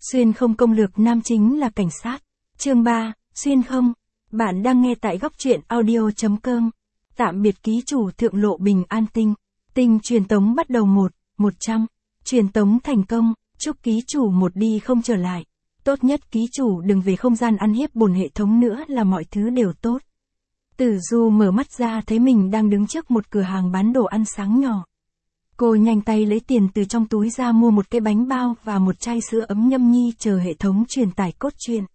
Xuyên không công lược nam chính là cảnh sát. Chương 3, xuyên không. Bạn đang nghe tại góc truyện audio.com. Tạm biệt ký chủ thượng lộ bình an tinh. Tinh truyền tống bắt đầu 100. Truyền tống thành công, chúc ký chủ một đi không trở lại. Tốt nhất ký chủ đừng về không gian ăn hiếp bổn hệ thống nữa là mọi thứ đều tốt. Tử Du mở mắt ra thấy mình đang đứng trước một cửa hàng bán đồ ăn sáng nhỏ. Cô nhanh tay lấy tiền từ trong túi ra mua một cái bánh bao và một chai sữa ấm nhâm nhi chờ hệ thống truyền tải cốt truyện.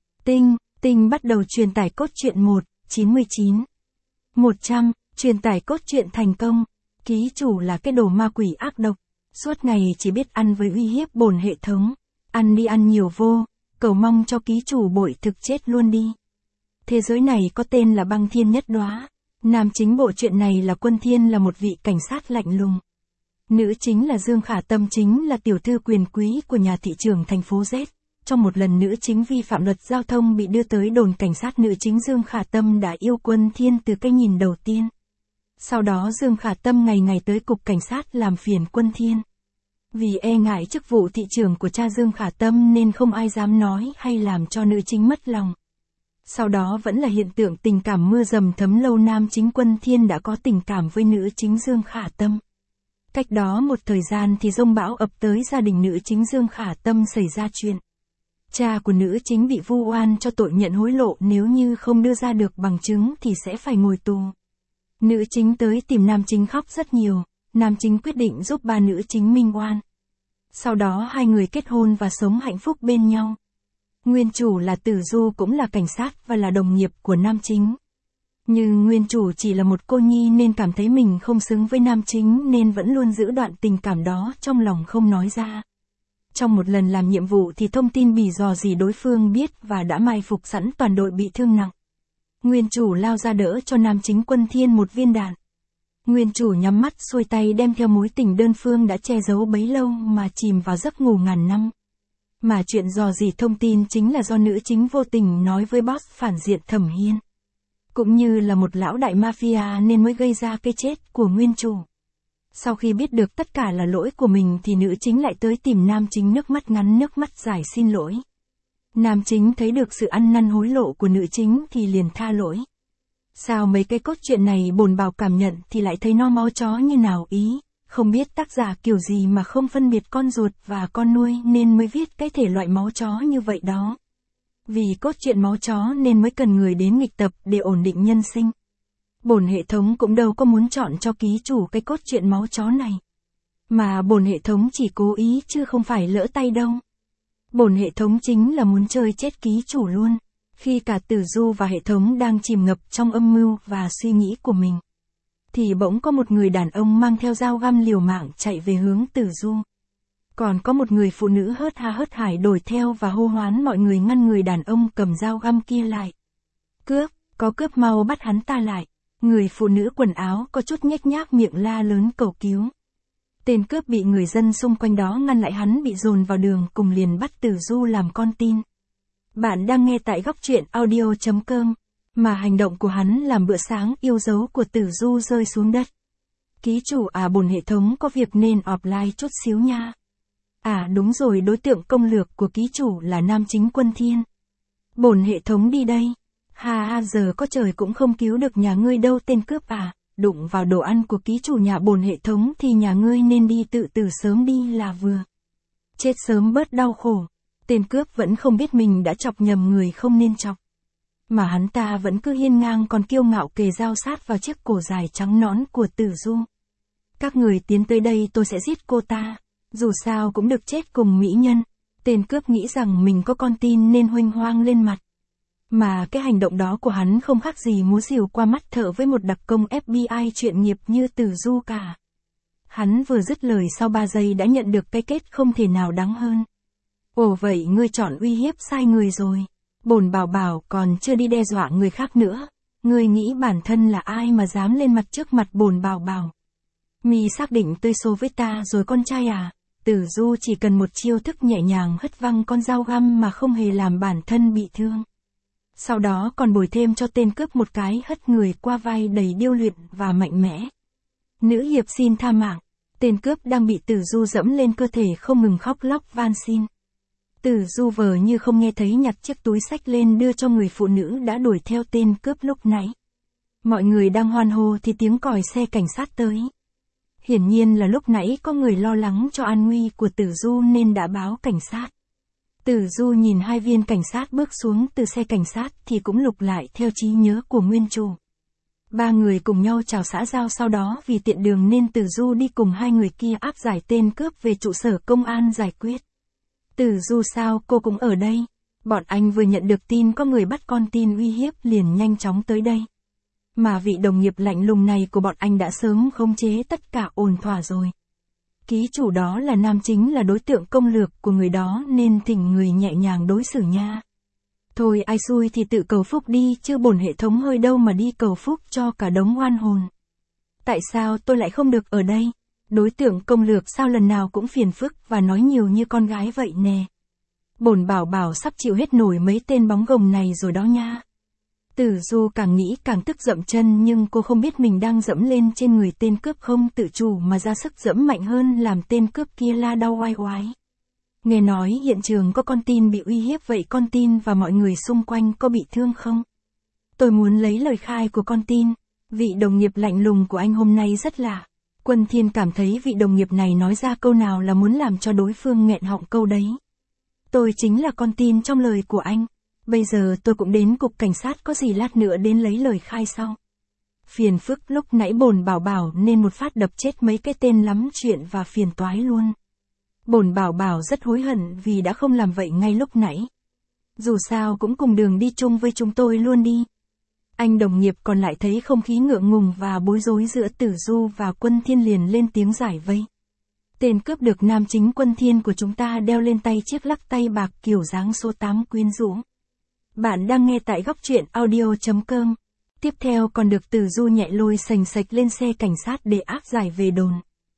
Tinh bắt đầu truyền tải cốt truyện 99. 100, truyền tải cốt truyện thành công. Ký chủ là cái đồ ma quỷ ác độc, suốt ngày chỉ biết ăn với uy hiếp bổn hệ thống. Ăn đi ăn nhiều vô, cầu mong cho ký chủ bội thực chết luôn đi. Thế giới này có tên là Băng Thiên Nhất Đóa. Nam chính bộ truyện này là Quân Thiên, là một vị cảnh sát lạnh lùng. Nữ chính là Dương Khả Tâm, chính là tiểu thư quyền quý của nhà thị trưởng thành phố Z. Trong một lần nữ chính vi phạm luật giao thông bị đưa tới đồn cảnh sát, nữ chính Dương Khả Tâm đã yêu Quân Thiên từ cái nhìn đầu tiên. Sau đó Dương Khả Tâm ngày ngày tới cục cảnh sát làm phiền Quân Thiên. Vì e ngại chức vụ thị trưởng của cha Dương Khả Tâm nên không ai dám nói hay làm cho nữ chính mất lòng. Sau đó vẫn là hiện tượng tình cảm mưa dầm thấm lâu, nam chính Quân Thiên đã có tình cảm với nữ chính Dương Khả Tâm. Cách đó một thời gian thì dông bão ập tới gia đình nữ chính Dương Khả Tâm xảy ra chuyện. Cha của nữ chính bị vu oan cho tội nhận hối lộ, nếu như không đưa ra được bằng chứng thì sẽ phải ngồi tù. Nữ chính tới tìm nam chính khóc rất nhiều, nam chính quyết định giúp ba nữ chính minh oan. Sau đó hai người kết hôn và sống hạnh phúc bên nhau. Nguyên chủ là Tử Du cũng là cảnh sát và là đồng nghiệp của nam chính. Nhưng nguyên chủ chỉ là một cô nhi nên cảm thấy mình không xứng với nam chính nên vẫn luôn giữ đoạn tình cảm đó trong lòng không nói ra. Trong một lần làm nhiệm vụ thì thông tin bị dò dỉ đối phương biết và đã mai phục sẵn toàn đội bị thương nặng. Nguyên chủ lao ra đỡ cho nam chính Quân Thiên một viên đạn. Nguyên chủ nhắm mắt xuôi tay đem theo mối tình đơn phương đã che giấu bấy lâu mà chìm vào giấc ngủ ngàn năm. Mà chuyện dò dỉ thông tin chính là do nữ chính vô tình nói với boss phản diện Thẩm Hiên. Cũng như là một lão đại mafia nên mới gây ra cái chết của nguyên chủ. Sau khi biết được tất cả là lỗi của mình thì nữ chính lại tới tìm nam chính, nước mắt ngắn nước mắt dài xin lỗi. Nam chính thấy được sự ăn năn hối lộ của nữ chính thì liền tha lỗi. Sao mấy cái cốt truyện này bồn bào cảm nhận thì lại thấy no máu chó như nào ý, không biết tác giả kiểu gì mà không phân biệt con ruột và con nuôi nên mới viết cái thể loại máu chó như vậy đó. Vì cốt truyện máu chó nên mới cần người đến nghịch tập để ổn định nhân sinh. Bổn hệ thống cũng đâu có muốn chọn cho ký chủ cái cốt truyện máu chó này. Mà bổn hệ thống chỉ cố ý chứ không phải lỡ tay đâu. Bổn hệ thống chính là muốn chơi chết ký chủ luôn. Khi cả Tử Du và hệ thống đang chìm ngập trong âm mưu và suy nghĩ của mình, thì bỗng có một người đàn ông mang theo dao găm liều mạng chạy về hướng Tử Du. Còn có một người phụ nữ hớt ha hớt hải đuổi theo và hô hoán mọi người ngăn người đàn ông cầm dao găm kia lại. Cướp, có cướp mau bắt hắn ta lại. Người phụ nữ quần áo có chút nhếch nhác miệng la lớn cầu cứu. Tên cướp bị người dân xung quanh đó ngăn lại, hắn bị dồn vào đường cùng liền bắt Tử Du làm con tin. Bạn đang nghe tại góc truyện audio.com, mà hành động của hắn làm bữa sáng yêu dấu của Tử Du rơi xuống đất. Ký chủ bổn hệ thống có việc nên offline chút xíu nha. Đúng rồi, đối tượng công lược của ký chủ là nam chính Quân Thiên. Bổn hệ thống đi đây. Giờ có trời cũng không cứu được nhà ngươi đâu tên cướp đụng vào đồ ăn của ký chủ nhà bổn hệ thống thì nhà ngươi nên đi tự tử sớm đi là vừa. Chết sớm bớt đau khổ. Tên cướp vẫn không biết mình đã chọc nhầm người không nên chọc. Mà hắn ta vẫn cứ hiên ngang còn kiêu ngạo kề dao sát vào chiếc cổ dài trắng nõn của Tử Du. Các người tiến tới đây tôi sẽ giết cô ta. Dù sao cũng được chết cùng mỹ nhân. Tên cướp nghĩ rằng mình có con tin nên huênh hoang lên mặt. Mà cái hành động đó của hắn không khác gì múa rìu qua mắt thợ với một đặc công FBI chuyên nghiệp như Tử Du cả. Hắn vừa dứt lời sau 3 giây đã nhận được cái kết không thể nào đáng hơn. Ồ vậy ngươi chọn uy hiếp sai người rồi. Bổn bảo còn chưa đi đe dọa người khác nữa. Ngươi nghĩ bản thân là ai mà dám lên mặt trước mặt bổn bảo. Mi xác định tươi số với ta rồi con trai Tử Du chỉ cần một chiêu thức nhẹ nhàng hất văng con dao găm mà không hề làm bản thân bị thương. Sau đó còn bồi thêm cho tên cướp một cái hất người qua vai đầy điêu luyện và mạnh mẽ. Nữ hiệp xin tha mạng. Tên cướp đang bị Tử Du dẫm lên cơ thể không ngừng khóc lóc van xin. Tử Du vờ như không nghe thấy, nhặt chiếc túi xách lên đưa cho người phụ nữ đã đuổi theo tên cướp lúc nãy. Mọi người đang hoan hô thì tiếng còi xe cảnh sát tới. Hiển nhiên là lúc nãy có người lo lắng cho an nguy của Tử Du nên đã báo cảnh sát. Tử Du nhìn hai viên cảnh sát bước xuống từ xe cảnh sát thì cũng lục lại theo trí nhớ của nguyên chủ. Ba người cùng nhau chào xã giao, sau đó vì tiện đường nên Tử Du đi cùng hai người kia áp giải tên cướp về trụ sở công an giải quyết. Tử Du sao cô cũng ở đây? Bọn anh vừa nhận được tin có người bắt con tin uy hiếp liền nhanh chóng tới đây. Mà vị đồng nghiệp lạnh lùng này của bọn anh đã sớm khống chế tất cả ổn thỏa rồi. Ký chủ đó là nam chính, là đối tượng công lược của người đó nên thỉnh người nhẹ nhàng đối xử nha. Thôi ai xui thì tự cầu phúc đi, chứ bổn hệ thống hơi đâu mà đi cầu phúc cho cả đống oan hồn. Tại sao tôi lại không được ở đây? Đối tượng công lược sao lần nào cũng phiền phức và nói nhiều như con gái vậy nè. Bổn bảo bảo sắp chịu hết nổi mấy tên bóng gồng này rồi đó nha. Tử Du càng nghĩ càng tức dậm chân, nhưng cô không biết mình đang dẫm lên trên người tên cướp không tự chủ mà ra sức dẫm mạnh hơn, làm tên cướp kia la đau oai oái. Nghe nói hiện trường có con tin bị uy hiếp, vậy con tin và mọi người xung quanh có bị thương không? Tôi muốn lấy lời khai của con tin. Vị đồng nghiệp lạnh lùng của anh hôm nay rất lạ. Quân Thiên cảm thấy vị đồng nghiệp này nói ra câu nào là muốn làm cho đối phương nghẹn họng câu đấy. Tôi chính là con tin trong lời của anh. Bây giờ tôi cũng đến cục cảnh sát, có gì lát nữa đến lấy lời khai sau. Phiền phức, lúc nãy bổn bảo bảo nên một phát đập chết mấy cái tên lắm chuyện và phiền toái luôn. Bổn bảo bảo rất hối hận vì đã không làm vậy ngay lúc nãy. Dù sao cũng cùng đường đi chung với chúng tôi luôn đi. Anh đồng nghiệp còn lại thấy không khí ngượng ngùng và bối rối giữa Tử Du và Quân Thiên liền lên tiếng giải vây. Tên cướp được nam chính Quân Thiên của chúng ta đeo lên tay chiếc lắc tay bạc kiểu dáng số 8 quyến rũ. Bạn đang nghe tại góc truyện audio.com. Tiếp theo còn được Tử Du nhẹ lôi sành sạch lên xe cảnh sát để áp giải về đồn.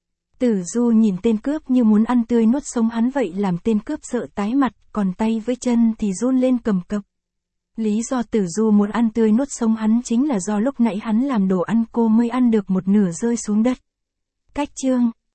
Tử Du nhìn tên cướp như muốn ăn tươi nuốt sống hắn vậy, làm tên cướp sợ tái mặt, còn tay với chân thì run lên cầm cập. Lý do Tử Du muốn ăn tươi nuốt sống hắn chính là do lúc nãy hắn làm đồ ăn cô mới ăn được một nửa rơi xuống đất. Cách chương